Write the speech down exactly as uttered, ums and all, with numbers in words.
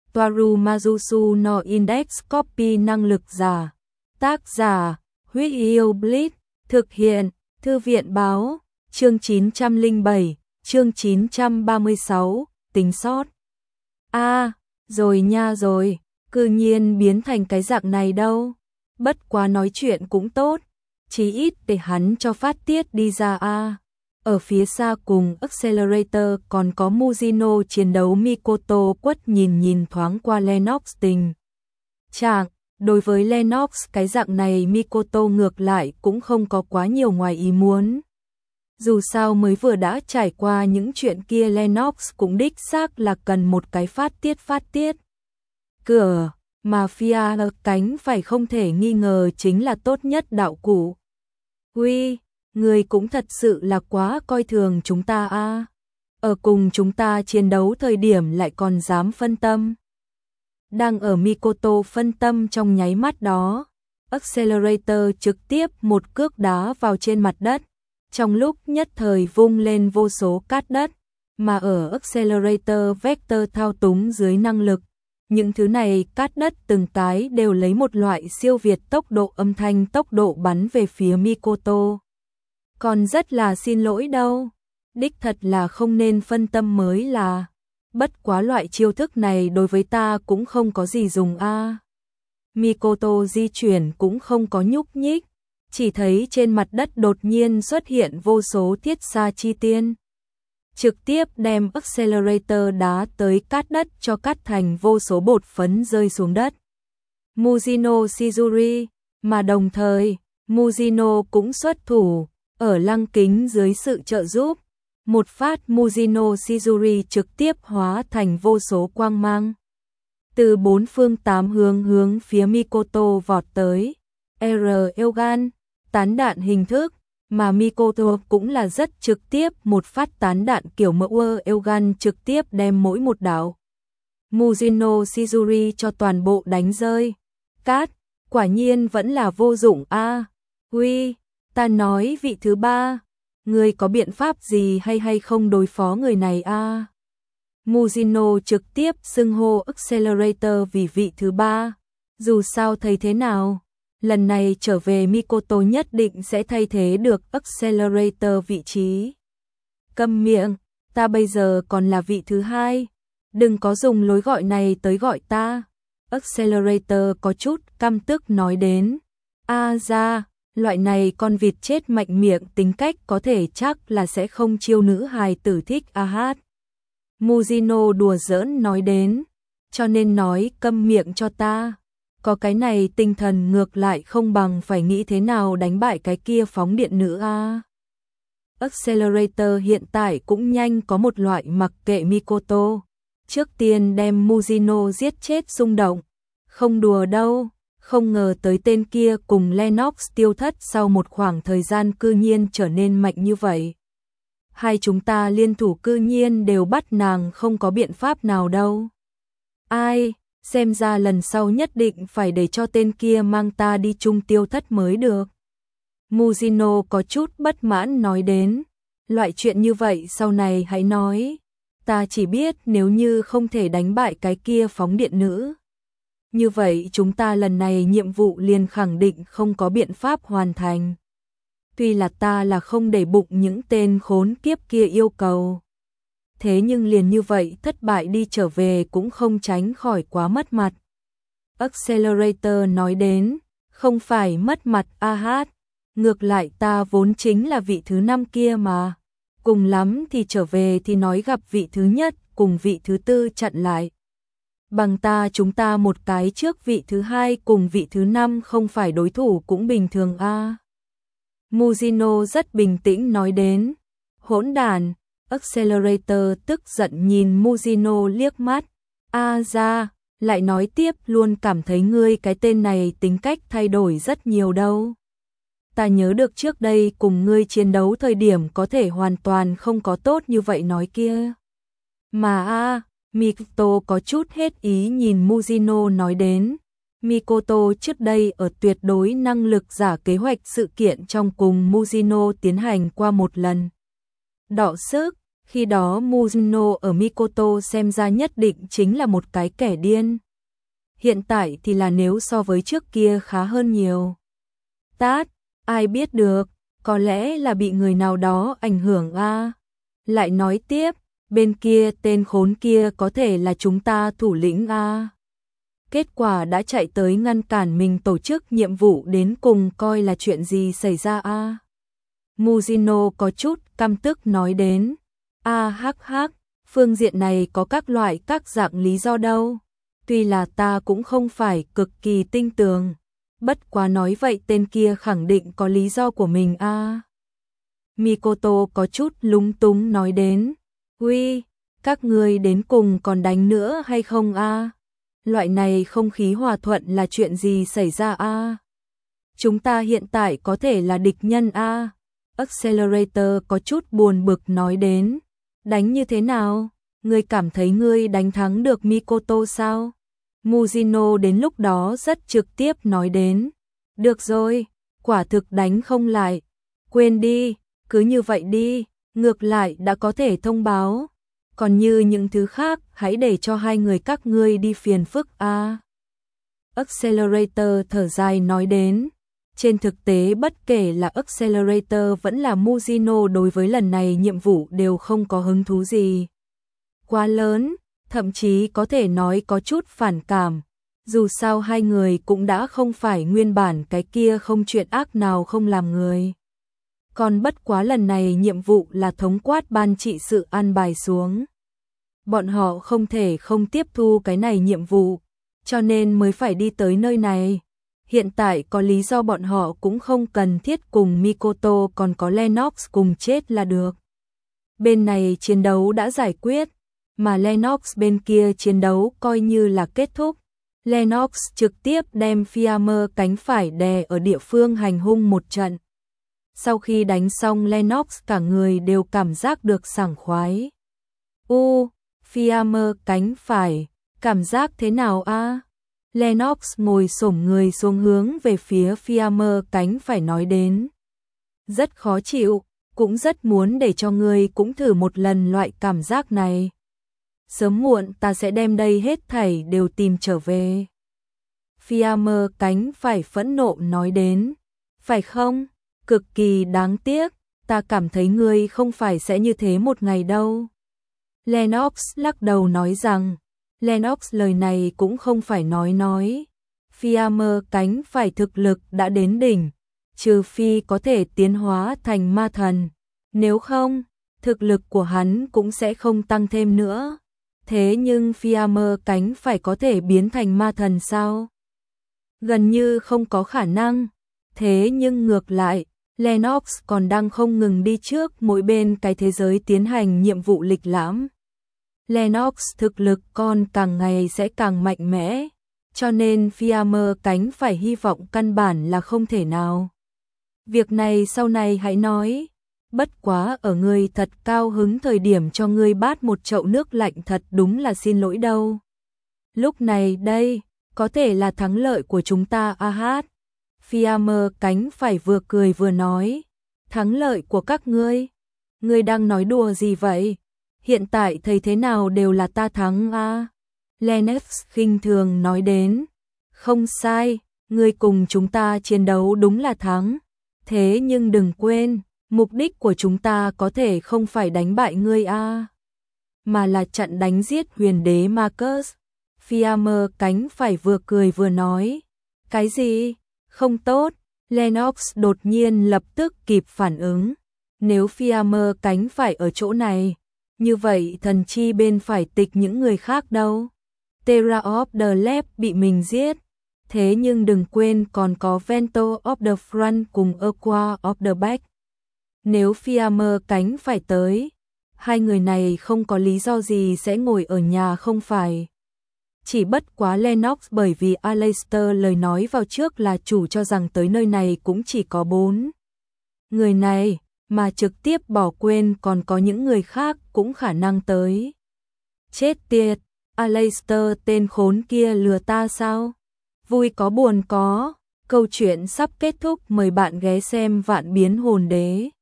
Toaru Mazusu no Index Copy năng lực giả. Tác giả, Huyết Yêu Blitz. Thực hiện, Thư viện báo, chương chín trăm lẻ bảy, chương chín trăm ba mươi sáu, tính sót. A, à, rồi nha rồi, cư nhiên biến thành cái dạng này đâu. Bất quá nói chuyện cũng tốt, chí ít để hắn cho phát tiết đi ra a. À. Ở phía xa cùng Accelerator còn có Mujino chiến đấu Mikoto quất nhìn nhìn thoáng qua Lennox tình trạng. Đối với Lennox cái dạng này Mikoto ngược lại cũng không có quá nhiều ngoài ý muốn. Dù sao mới vừa đã trải qua những chuyện kia Lennox cũng đích xác là cần một cái phát tiết phát tiết. Cửa, Mafia cánh phải không thể nghi ngờ chính là tốt nhất đạo cụ. Huy, người cũng thật sự là quá coi thường chúng ta a. À. Ở cùng chúng ta chiến đấu thời điểm lại còn dám phân tâm. Đang ở Mikoto phân tâm trong nháy mắt đó, Accelerator trực tiếp một cước đá vào trên mặt đất, trong lúc nhất thời vung lên vô số cát đất, mà ở Accelerator Vector thao túng dưới năng lực, những thứ này cát đất từng cái đều lấy một loại siêu việt tốc độ âm thanh tốc độ bắn về phía Mikoto. Còn rất là xin lỗi đâu, đích thật là không nên phân tâm mới là. Bất quá loại chiêu thức này đối với ta cũng không có gì dùng a. À. Mikoto di chuyển cũng không có nhúc nhích, chỉ thấy trên mặt đất đột nhiên xuất hiện vô số thiết xa chi tiên. Trực tiếp đem Accelerator đá tới cát đất cho cắt thành vô số bột phấn rơi xuống đất. Mujino Shizuri, mà đồng thời, Mujino cũng xuất thủ, ở lăng kính dưới sự trợ giúp. Một phát Mujino Shizuri trực tiếp hóa thành vô số quang mang. Từ bốn phương tám hướng hướng phía Mikoto vọt tới. R. Elgan, tán đạn hình thức, mà Mikoto cũng là rất trực tiếp một phát tán đạn kiểu mẫu Elgan trực tiếp đem mỗi một đạo. Mujino Shizuri cho toàn bộ đánh rơi. Cát, quả nhiên vẫn là vô dụng a. À. Huy, ta nói vị thứ ba. Người có biện pháp gì hay hay không đối phó người này a? À? Mujino trực tiếp xưng hô Accelerator vì vị thứ ba. Dù sao thấy thế nào, lần này trở về Mikoto nhất định sẽ thay thế được Accelerator vị trí. Câm miệng, ta bây giờ còn là vị thứ hai. Đừng có dùng lối gọi này tới gọi ta. Accelerator có chút căm tức nói đến. A ra. Loại này con vịt chết mạnh miệng tính cách có thể chắc là sẽ không chiêu nữ hài tử thích a hát. Mujino đùa giỡn nói đến, cho nên nói câm miệng cho ta. Có cái này tinh thần ngược lại không bằng phải nghĩ thế nào đánh bại cái kia phóng điện nữ a. Accelerator hiện tại cũng nhanh có một loại mặc kệ Mikoto. Trước tiên đem Mujino giết chết xung động. Không đùa đâu. Không ngờ tới tên kia cùng Lennox tiêu thất sau một khoảng thời gian cư nhiên trở nên mạnh như vậy. Hai chúng ta liên thủ cư nhiên đều bắt nàng không có biện pháp nào đâu. Ai, xem ra lần sau nhất định phải để cho tên kia mang ta đi chung tiêu thất mới được. Mujino có chút bất mãn nói đến. Loại chuyện như vậy sau này hãy nói. Ta chỉ biết nếu như không thể đánh bại cái kia phóng điện nữ. Như vậy chúng ta lần này nhiệm vụ liền khẳng định không có biện pháp hoàn thành. Tuy là ta là không để bụng những tên khốn kiếp kia yêu cầu. Thế nhưng liền như vậy thất bại đi trở về cũng không tránh khỏi quá mất mặt. Accelerator nói đến, không phải mất mặt a hát. Ngược lại ta vốn chính là vị thứ năm kia mà. Cùng lắm thì trở về thì nói gặp vị thứ nhất cùng vị thứ tư chặn lại. Bằng ta chúng ta một cái trước vị thứ hai cùng vị thứ năm không phải đối thủ cũng bình thường a. À. Mujino rất bình tĩnh nói đến. Hỗn đàn, Accelerator tức giận nhìn Mujino liếc mắt. A à ra, lại nói tiếp luôn cảm thấy ngươi cái tên này tính cách thay đổi rất nhiều đâu. Ta nhớ được trước đây cùng ngươi chiến đấu thời điểm có thể hoàn toàn không có tốt như vậy nói kia. Mà a à, Mikoto có chút hết ý nhìn Mujino nói đến. Mikoto trước đây ở tuyệt đối năng lực giả kế hoạch sự kiện trong cùng Mujino tiến hành qua một lần. Đọ sức, Khi đó Muzino ở Mikoto xem ra nhất định chính là một cái kẻ điên. Hiện tại thì là nếu so với trước kia khá hơn nhiều. Tát, ai biết được, có lẽ là bị người nào đó ảnh hưởng a. Lại nói tiếp, bên kia tên khốn kia có thể là chúng ta thủ lĩnh a. Kết quả đã chạy tới ngăn cản mình tổ chức nhiệm vụ, đến cùng coi là chuyện gì xảy ra a. Muzino có chút căm tức nói đến. A hắc hắc, phương diện này có các loại các dạng lý do đâu. Tuy là ta cũng không phải cực kỳ tinh tường, bất quá nói vậy tên kia khẳng định có lý do của mình a. Mikoto có chút lúng túng nói đến. Uy, các ngươi đến cùng còn đánh nữa hay không a? Loại này không khí hòa thuận là chuyện gì xảy ra a? Chúng ta hiện tại có thể là địch nhân a. Accelerator có chút buồn bực nói đến. Đánh như thế nào? Ngươi cảm thấy ngươi đánh thắng được Mikoto sao? Muzino đến lúc đó rất trực tiếp nói đến. Được rồi, quả thực đánh không lại. Quên đi, cứ như vậy đi, ngược lại đã có thể thông báo. Còn như những thứ khác, hãy để cho hai người các ngươi đi phiền phức a. Accelerator thở dài nói đến. Trên thực tế bất kể là Accelerator vẫn là Muzino đối với lần này nhiệm vụ đều không có hứng thú gì quá lớn, thậm chí có thể nói có chút phản cảm. Dù sao hai người cũng đã không phải nguyên bản cái kia không chuyện ác nào không làm người. Còn bất quá lần này nhiệm vụ là thống quát ban trị sự an bài xuống. Bọn họ không thể không tiếp thu cái này nhiệm vụ, cho nên mới phải đi tới nơi này. Hiện tại có lý do bọn họ cũng không cần thiết cùng Mikoto còn có Lennox cùng chết là được. Bên này chiến đấu đã giải quyết, mà Lennox bên kia chiến đấu coi như là kết thúc. Lennox trực tiếp đem Fiammer cánh phải đè ở địa phương hành hung một trận. Sau khi đánh xong Lennox cả người đều cảm giác được sảng khoái. U, Fiammer cánh phải, cảm giác thế nào a? Lennox ngồi xổm người xuống hướng về phía Fiammer cánh phải nói đến. Rất khó chịu, cũng rất muốn để cho ngươi cũng thử một lần loại cảm giác này. Sớm muộn ta sẽ đem đây hết thảy đều tìm trở về. Fiammer cánh phải phẫn nộ nói đến. Phải không? Cực kỳ đáng tiếc, ta cảm thấy ngươi không phải sẽ như thế một ngày đâu. Lennox lắc đầu nói rằng. Lennox lời này cũng không phải nói nói. Fiammer cánh phải thực lực đã đến đỉnh, trừ phi có thể tiến hóa thành ma thần. Nếu không, thực lực của hắn cũng sẽ không tăng thêm nữa. Thế nhưng Fiammer cánh phải có thể biến thành ma thần sao? Gần như không có khả năng. Thế nhưng ngược lại, Lennox còn đang không ngừng đi trước mỗi bên cái thế giới tiến hành nhiệm vụ lịch lãm. Lennox thực lực còn càng ngày sẽ càng mạnh mẽ, cho nên Fiammer cánh phải hy vọng căn bản là không thể nào. Việc này sau này hãy nói, bất quá ở ngươi thật cao hứng thời điểm cho ngươi bát một chậu nước lạnh thật đúng là xin lỗi đâu. Lúc này đây, có thể là thắng lợi của chúng ta a hát. Fiammer cánh phải vừa cười vừa nói, thắng lợi của các ngươi? Ngươi đang nói đùa gì vậy? Hiện tại thấy thế nào đều là ta thắng a. Lennox khinh thường nói đến. Không sai, ngươi cùng chúng ta chiến đấu đúng là thắng. Thế nhưng đừng quên, mục đích của chúng ta có thể không phải đánh bại ngươi a, mà là chặn đánh giết huyền đế Marcus. Fiammer cánh phải vừa cười vừa nói. Cái gì? Không tốt. Lennox đột nhiên lập tức kịp phản ứng. Nếu Fiammer cánh phải ở chỗ này, như vậy thần chi bên phải tịch những người khác đâu? Terra of the Left bị mình giết. Thế nhưng đừng quên còn có Vento of the Front cùng Aqua of the Back. Nếu Fiammer cánh phải tới, hai người này không có lý do gì sẽ ngồi ở nhà không phải. Chỉ bất quá Lennox bởi vì Aleister lời nói vào trước là chủ cho rằng tới nơi này cũng chỉ có bốn người này, mà trực tiếp bỏ quên còn có những người khác cũng khả năng tới. Chết tiệt, Aleister tên khốn kia lừa ta sao? Vui có buồn có, câu chuyện sắp kết thúc, mời bạn ghé xem Vạn Biến Hồn Đế.